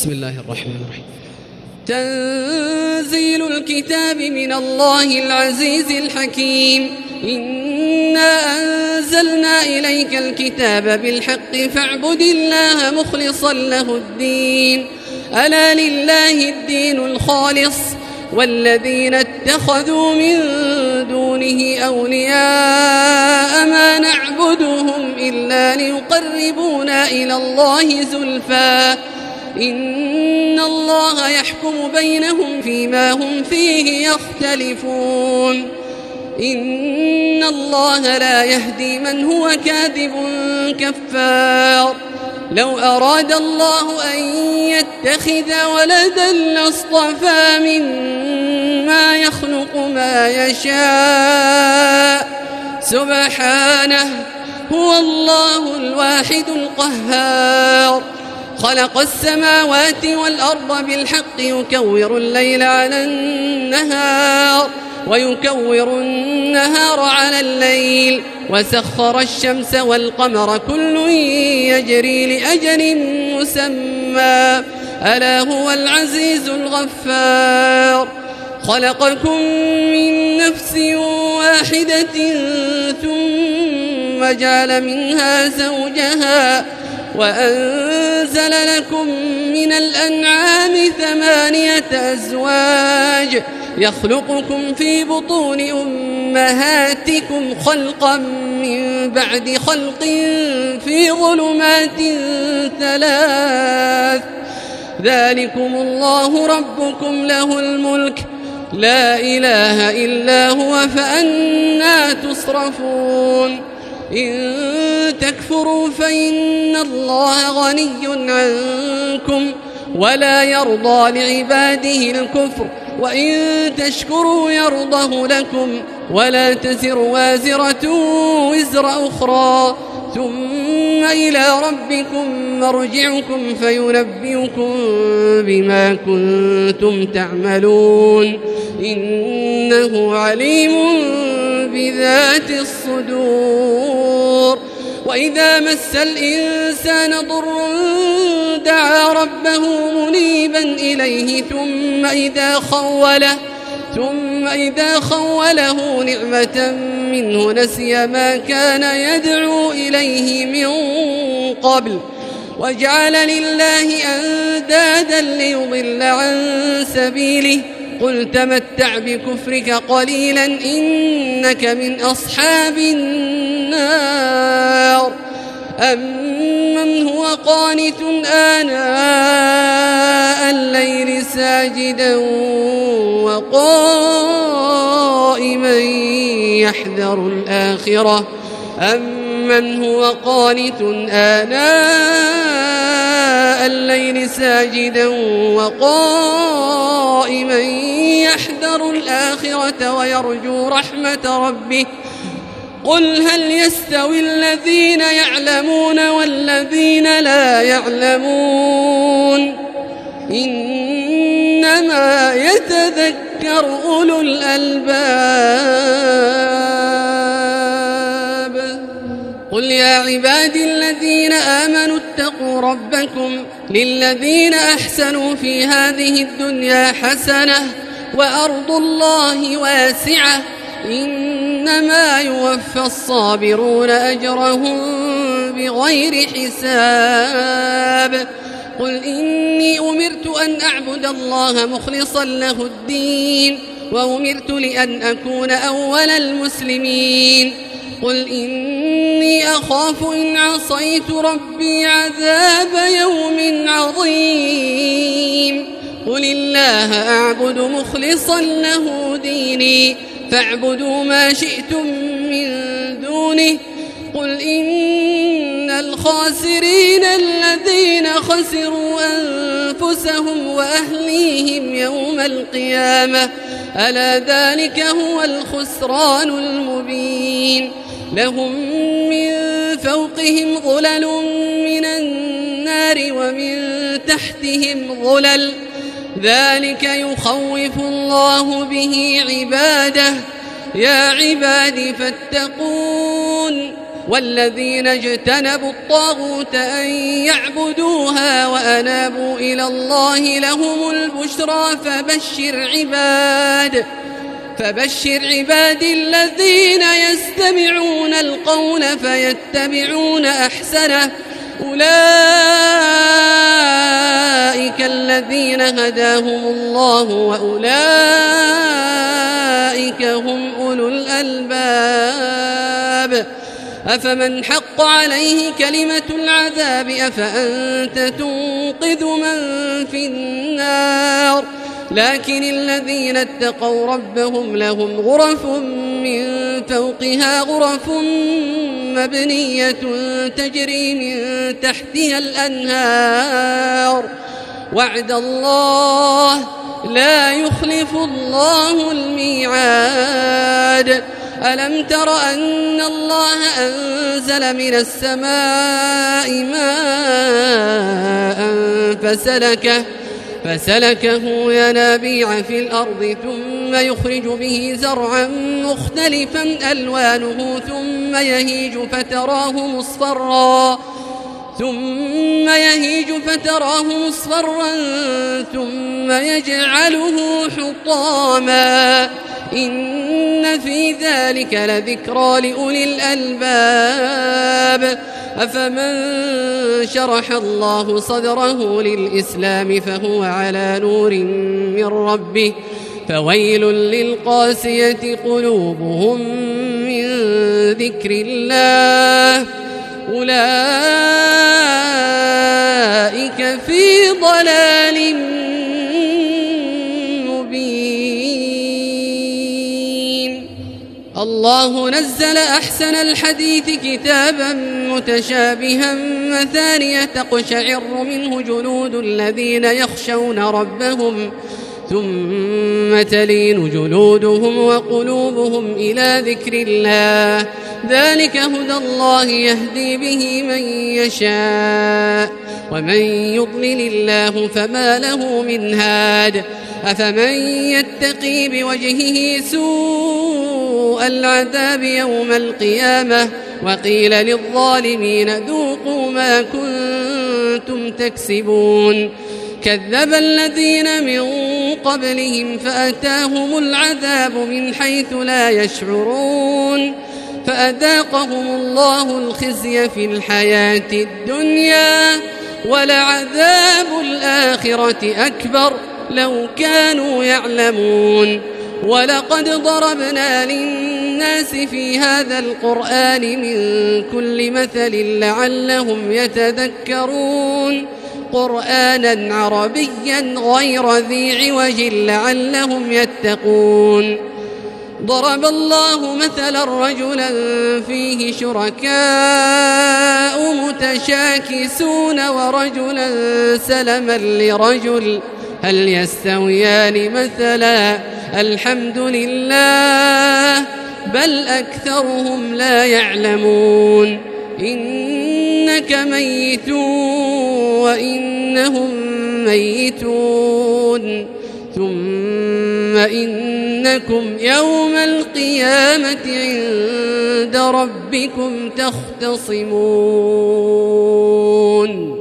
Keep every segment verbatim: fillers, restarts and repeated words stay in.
بسم الله الرحمن الرحيم. تنزيل الكتاب من الله العزيز الحكيم. إنا أنزلنا إليك الكتاب بالحق فاعبد الله مخلصا له الدين. ألا لله الدين الخالص والذين اتخذوا من دونه أولياء ما نعبدهم إلا ليقربونا إلى الله زلفى إن الله يحكم بينهم فيما هم فيه يختلفون. إن الله لا يهدي من هو كاذب كفار. لو أراد الله أن يتخذ ولدا لاصطفى مما يخلق ما يشاء سبحانه هو الله الواحد القهار. خلق السماوات والأرض بالحق يكور الليل على النهار ويكور النهار على الليل وسخر الشمس والقمر كل يجري لأجل مسمى ألا هو العزيز الغفار. خلقكم من نفس واحدة ثم جعل منها زوجها وأنزل لكم من الأنعام ثمانية أزواج يخلقكم في بطون أمهاتكم خلقا من بعد خلق في ظلمات ثلاث ذلكم الله ربكم له الملك لا إله إلا هو فأنى تصرفون. إن تكفروا فإن الله غني عنكم ولا يرضى لعباده الكفر وإن تشكروا يرضه لكم ولا تزر وازرة وزر أخرى ثم إلى ربكم مرجعكم فينبئكم بما كنتم تعملون إنه عليم بذات الصدور. وإذا مس الإنسان ضر دعا ربه منيبا إليه ثم إذا خوله ثم إذا خوله نعمة منه نسي ما كان يدعو إليه من قبل وجعل لله أندادا ليضل عن سبيله قل تمتع بكفرك قليلا إنك من أصحاب النار. أمن هو قانت آناء الليل ساجدا وقائما يحذر الآخرة أمن هو قانت آناء الليل ساجدا وقائما يحذر الآخرة ويرجو رحمة ربه قل هل يستوي الذين يعلمون والذين لا يعلمون إنما يتذكر أولو الألباب. قل يا عبادي الذين آمنوا اتقوا ربكم للذين أحسنوا في هذه الدنيا حسنة وأرض الله واسعة إنما يوفى الصابرون أجرهم بغير حساب. قل إني أمرت أن أعبد الله مخلصا له الدين وأمرت لأن أكون أول المسلمين. قل إني أخاف إن عصيت ربي عذاب يوم عظيم. قل الله أعبد مخلصا له ديني فاعبدوا ما شئتم من دونه. قل إن الخاسرين الذين خسروا أنفسهم وأهليهم يوم القيامة ألا ذلك هو الخسران المبين. لهم من فوقهم ظلل من النار ومن تحتهم ظلل ذلك يخوف الله به عباده يا عباد فاتقون والذين اجتنبوا الطاغوت أن يعبدوها وأنابوا إلى الله لهم البشرى فبشر عباد فبشر عباد الذين يستمعون القول فيتبعون أحسنه أولئك الذين هداهم الله وأولئك هم أولو الألباب أفمن حق عليه كلمة العذاب أفأنت تنقذ من في النار لكن الذين اتقوا ربهم لهم غرف من فوقها غرف مبنية تجري من تحتها الأنهار وعد الله لا يخلف الله الميعاد ألم تر أن الله أنزل من السماء ماء فسلكه فسلكه ينابيع في الأرض ثم يخرج به زرعا مختلفا ألوانه ثم يهيج فتراه مصفرا ثم يهيج فتراه مصفرا ثم يجعله حطاما إن في ذلك لذكرى لأولي الألباب أفمن شرح الله صدره للإسلام فهو على نور من ربه فويل للقاسية قلوبهم من ذكر الله أولئك في ضلال مبين. الله نزل أحسن الحديث كتابا متشابها مثانية تقشعر منه جلود الذين يخشون ربهم ثم تلين جلودهم وقلوبهم إلى ذكر الله ذلك هدى الله يهدي به من يشاء ومن يضلل الله فما له من هاد أفمن يتقي بوجهه سوء العذاب يوم القيامة وقيل للظالمين ذوقوا ما كنتم تكسبون كذب الذين من قبلهم فأتاهم العذاب من حيث لا يشعرون فأذاقهم الله الخزي في الحياة الدنيا ولعذاب الآخرة أكبر لو كانوا يعلمون ولقد ضربنا للناس في هذا القرآن من كل مثل لعلهم يتذكرون قرآنا عربيا غير ذي عوج لعلهم يتقون ضرب الله مثلا رجلا فيه شركاء متشاكسون ورجلا سلما لرجل هل يستويان مثلا الحمد لله بل أكثرهم لا يعلمون إنك ميت وإنهم ميتون ثم إنكم يوم القيامة عند ربكم تختصمون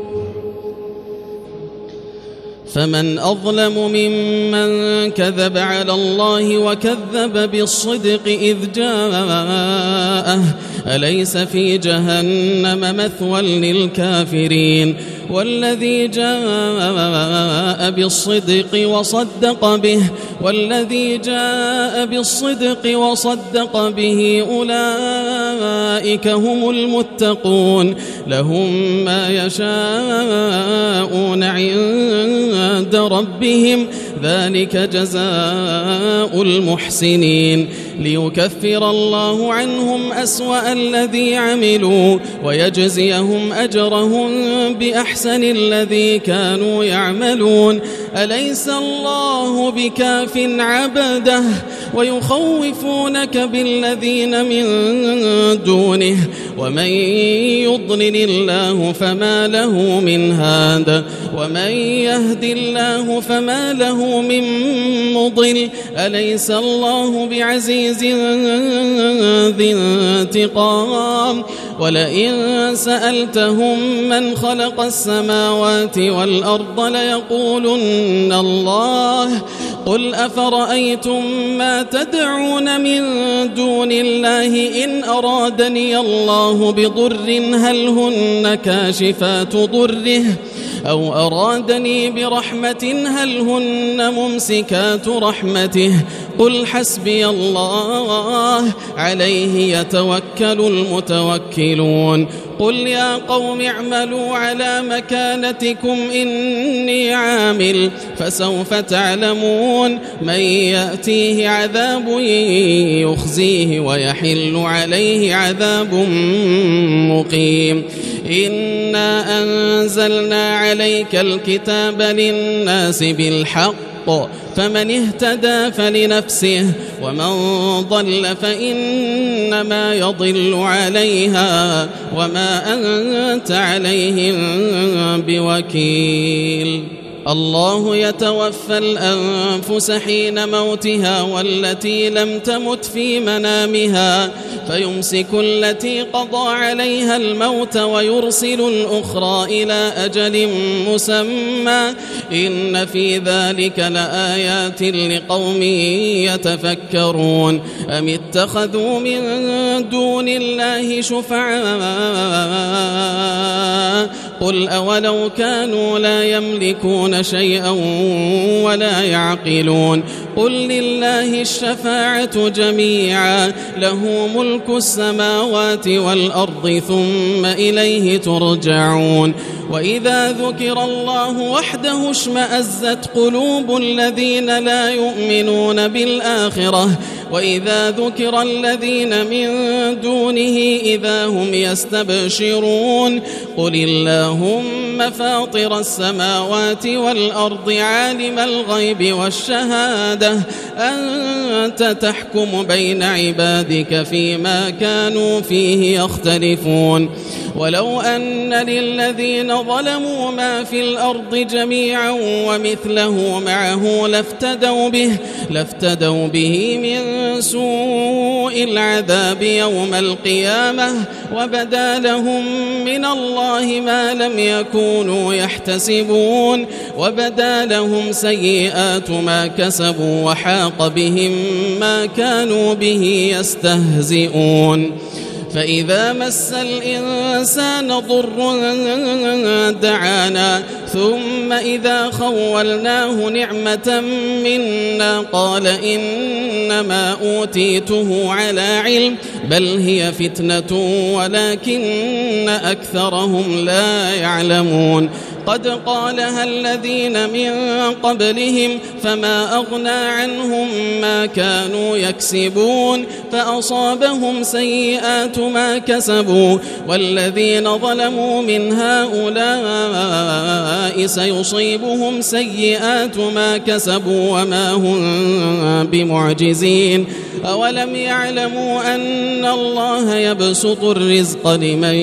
فمن أظلم ممن كذب على الله وكذب بالصدق إذ جاءه أليس في جهنم مثوى للكافرين والذي جاء بالصدق وصدق به والذي جاء بالصدق وصدق به أولئك هم المتقون لهم ما يشاءون عند ربهم ذلك جزاء المحسنين ليكفر الله عنهم أسوأ الذي عملوا ويجزيهم أجرهم بأحسن الذي كانوا يعملون أليس الله بكاف عبده ويخوفونك بالذين من دونه ومن يضلل الله فما له من هاد ومن يهد الله فما له من مضل أليس الله بعزيز ذي انتقام ولئن سألتهم من خلق السماوات والأرض ليقولن الله قل أفرأيتم ما تدعون من دون الله إن أرادني الله بضر هل هن كاشفات ضره أو أرادني برحمة هل هن ممسكات رحمته قل حسبي الله عليه يتوكل المتوكلون قل يا قوم اعملوا على مكانتكم إني عامل فسوف تعلمون من يأتيه عذاب يخزيه ويحل عليه عذاب مقيم إنا أنزلنا عليك الكتاب للناس بالحق فمن اهتدى فلنفسه ومن ضل فإنما يضل عليها وما أنت عليهم بوكيل الله يتوفى الأنفس حين موتها والتي لم تمت في منامها فيمسك التي قضى عليها الموت ويرسل الأخرى إلى أجل مسمى إن في ذلك لآيات لقوم يتفكرون أم اتخذوا من دون الله شفعاء قل أولو كانوا لا يملكون شيئا ولا يعقلون قل لله الشفاعة جميعا له ملك السماوات والأرض ثم إليه ترجعون وإذا ذكر الله وحده اشمأزت قلوب الذين لا يؤمنون بالآخرة وإذا ذكر الذين من دونه إذا هم يستبشرون قل اللهم فاطر السماوات والأرض عالم الغيب والشهادة أنت تحكم بين عبادك فيما كانوا فيه يختلفون ولو أن للذين ظلموا ما في الأرض جميعا ومثله معه لافتدوا به لافتدوا به من سوء العذاب يوم القيامة وبدا لهم من الله ما لم يكونوا يحتسبون وبدا لهم سيئات ما كسبوا وحاق بهم ما كانوا به يستهزئون فإذا مس الإنسان ضر دعانا ثم إذا خولناه نعمة منا قال إنما أوتيته على علم بل هي فتنة ولكن أكثرهم لا يعلمون قد قالها الذين من قبلهم فما أغنى عنهم ما كانوا يكسبون فأصابهم سيئات ما كسبوا والذين ظلموا من هؤلاء سيصيبهم سيئات ما كسبوا وما هم بمعجزين أولم يعلموا أن الله يبسط الرزق لمن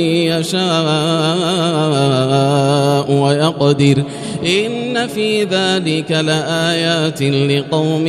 يشاء ويقدر إن في ذلك لآيات لقوم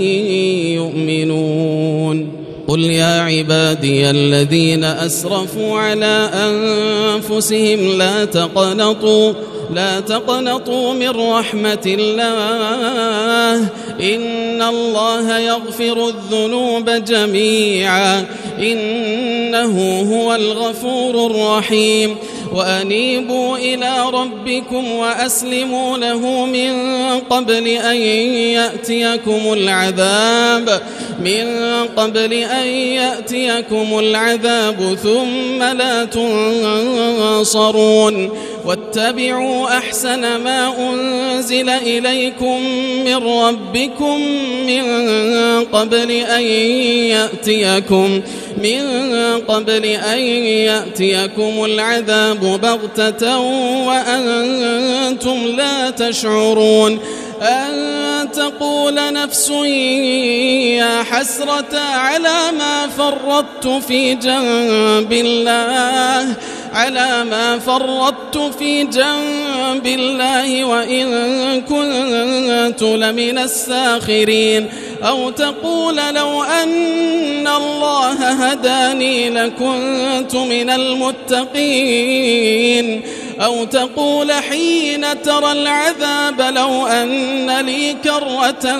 يؤمنون قل يا عبادي الذين أسرفوا على أنفسهم لا تقنطوا لا تقنطوا من رحمة الله إن الله يغفر الذنوب جميعا إنه هو الغفور الرحيم وأنيبوا إلى ربكم وأسلموا له من قبل أن يأتيكم العذاب من قبل أن يأتيكم العذاب ثم لا تنصرون واتبعوا أحسن ما أنزل إليكم من ربكم من قبل أن يأتيكم من قبل أن يأتيكم العذاب بغتة وأنتم لا تشعرون أن تقول نفس يا حسرة على ما فرطت في جنب الله على ما فرطت في جنب الله وإن كنت لمن الساخرين أو تقول لو أن الله هداني لكنت من المتقين للمتقين أو تقول حين ترى العذاب لو أن لي كرة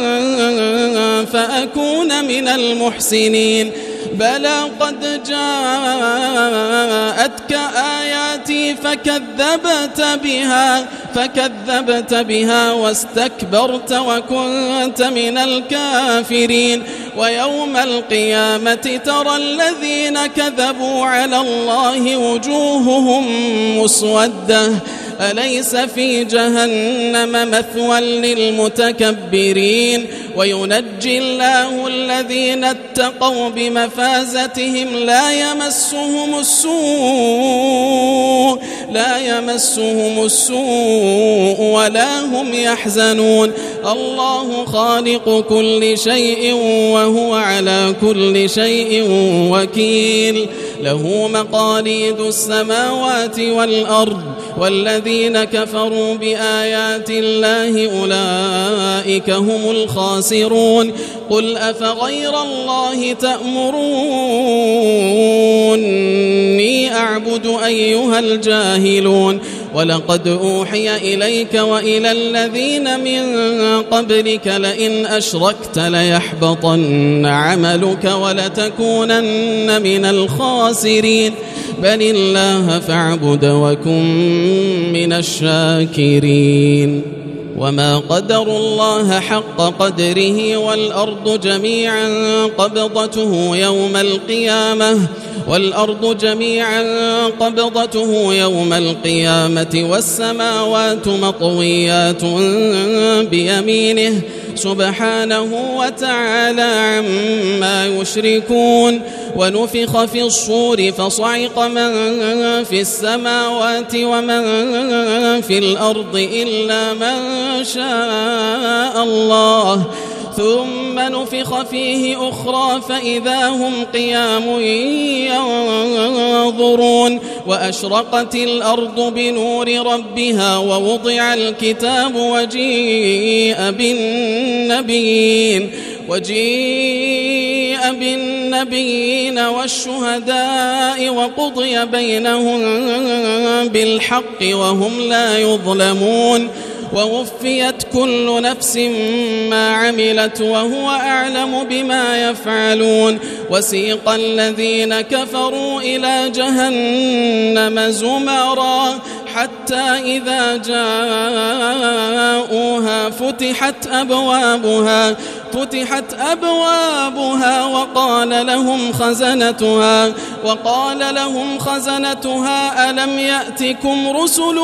فأكون من المحسنين بلى قد جاءتك آياتي فكذبت بها فكذبت بها واستكبرت وكنت من الكافرين ويوم القيامة ترى الذين كذبوا على الله وجوههم مسودة أليس في جهنم مثوى للمتكبرين وينجي الله الذين اتقوا بمفازتهم لا يمسهم السوء لا يمسهم السوء ولا هم يحزنون الله خالق كل شيء وهو على كل شيء وكيل له مقاليد السماوات والأرض والذين كفروا بآيات الله أولئك هم الخاسرون قل أفغير الله تأمروني أعبد أيها الجاهلون ولقد أوحي إليك وإلى الذين من قبلك لئن أشركت ليحبطن عملك ولتكونن من الخاسرين بل الله فاعبد وكن من الشاكرين وما قدروا الله حق قدره والأرض جميعا قبضته يوم القيامة والأرض جميعا قبضته يوم القيامة والسماوات مطويات بيمينه سبحانه وتعالى عما يشركون ونفخ في الصور فصعق من في السماوات ومن في الأرض إلا من شاء الله ثم نفخ فيه أخرى فإذا هم قيام ينظرون وأشرقت الأرض بنور ربها ووضع الكتاب وجيء بالنبيين وجيء بالنبيين والشهداء وقضي بينهم بالحق وهم لا يظلمون ووفيت كل نفس ما عملت وهو أعلم بما يفعلون وسيق الذين كفروا إلى جهنم زمرا حتى إذا جاءوها فتحت أبوابها فتحت أبوابها وقال لهم خزنتها وقال لهم خزنتها ألم يأتكم رسل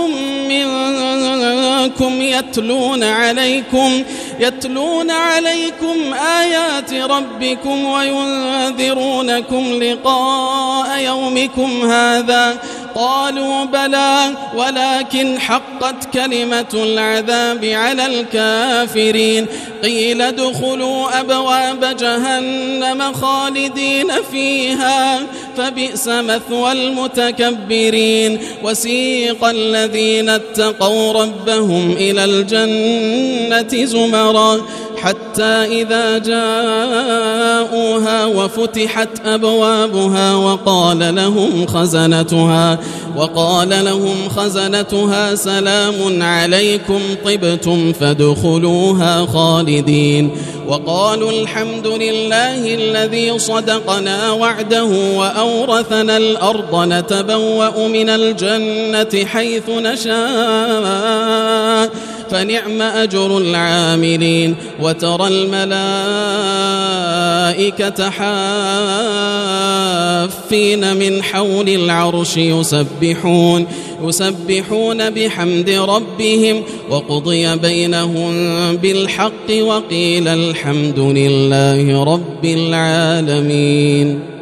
منكم يتلون عليكم يتلون عليكم آيات ربكم وينذرونكم لقاء يومكم هذا قالوا بلى ولكن حقت كلمة العذاب على الكافرين قيل ادخلوا أبواب جهنم خالدين فيها فبئس مثوى المتكبرين وسيق الذين اتقوا ربهم إلى الجنة زمرا حتى إذا جاءوها وفتحت أبوابها وقال لهم خزنتها وقال لهم خزنتها سلام عليكم طبتم فادخلوها خالدين وقالوا الحمد لله الذي صدقنا وعده وأورثنا الأرض نتبوأ من الجنة حيث نشاء فنعم أجر العاملين وترى الملائكة حافين من حول العرش يسبحون يسبحون بحمد ربهم وقضي بينهم بالحق وقيل الحمد لله رب العالمين.